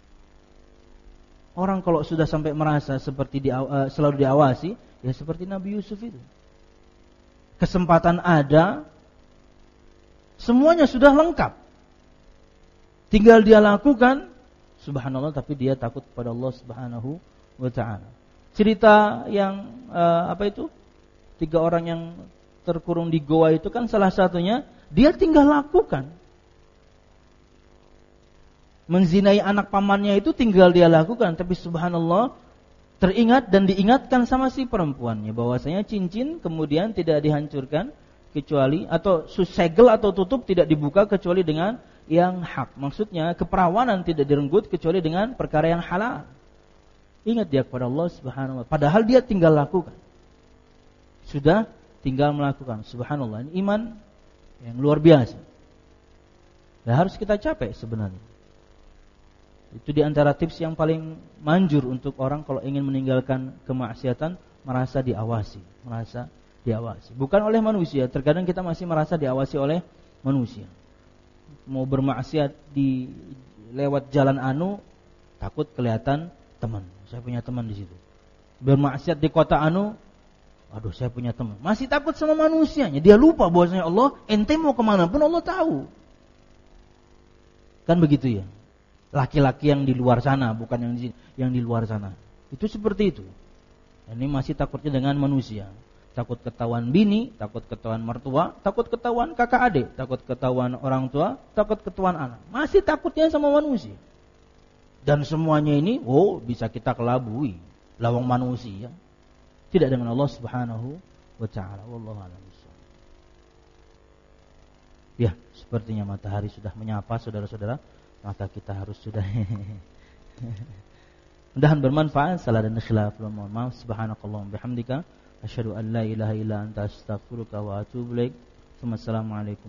Orang kalau sudah sampai merasa seperti di, uh, selalu diawasi, ya seperti Nabi Yusuf itu. Kesempatan ada, semuanya sudah lengkap. Tinggal dia lakukan, subhanallah, tapi dia takut kepada Allah Subhanahu wa taala. Cerita yang uh, apa itu? Tiga orang yang terkurung di goa itu kan salah satunya dia tinggal lakukan. Menzinai anak pamannya itu tinggal dia lakukan, tapi subhanallah teringat dan diingatkan sama si perempuannya bahwasanya cincin kemudian tidak dihancurkan kecuali atau segel atau tutup tidak dibuka kecuali dengan yang hak. Maksudnya keperawanan tidak direnggut kecuali dengan perkara yang halal. Ingat dia kepada Allah Subhanahu wa taala. Padahal dia tinggal lakukan. Sudah tinggal melakukan. Subhanallah, ini iman yang luar biasa. Dan harus kita capai sebenarnya. Itu di antara tips yang paling manjur untuk orang kalau ingin meninggalkan kemaksiatan, merasa diawasi, merasa diawasi. Bukan oleh manusia, terkadang kita masih merasa diawasi oleh manusia. Mau bermaksiat di lewat jalan anu, takut kelihatan teman. Saya punya teman di situ. Bermaksiat di kota anu, aduh saya punya teman. Masih takut sama manusianya. Dia lupa bahwasanya Allah, ente mau kemana pun Allah tahu. Kan begitu ya. Laki-laki yang di luar sana, bukan yang di, yang di luar sana. Itu seperti itu. Ini masih takutnya dengan manusia. Takut ketahuan bini, takut ketahuan mertua, takut ketahuan kakak adik, takut ketahuan orang tua, takut ketahuan anak. Masih takutnya sama manusia. Dan semuanya ini, oh bisa kita kelabui. Lawang manusia. Tidak dengan Allah Subhanahu wa taala. Wallahu a'lam. Ya, sepertinya matahari sudah menyapa saudara-saudara, maka kita harus sudah mudahan bermanfaat. Salah dan khilaf, mohon maaf. Subhanakallahumma bihamdika asyhadu an la ilaha illa anta astaghfiruka wa atubu ilaik. Wassalamualaikum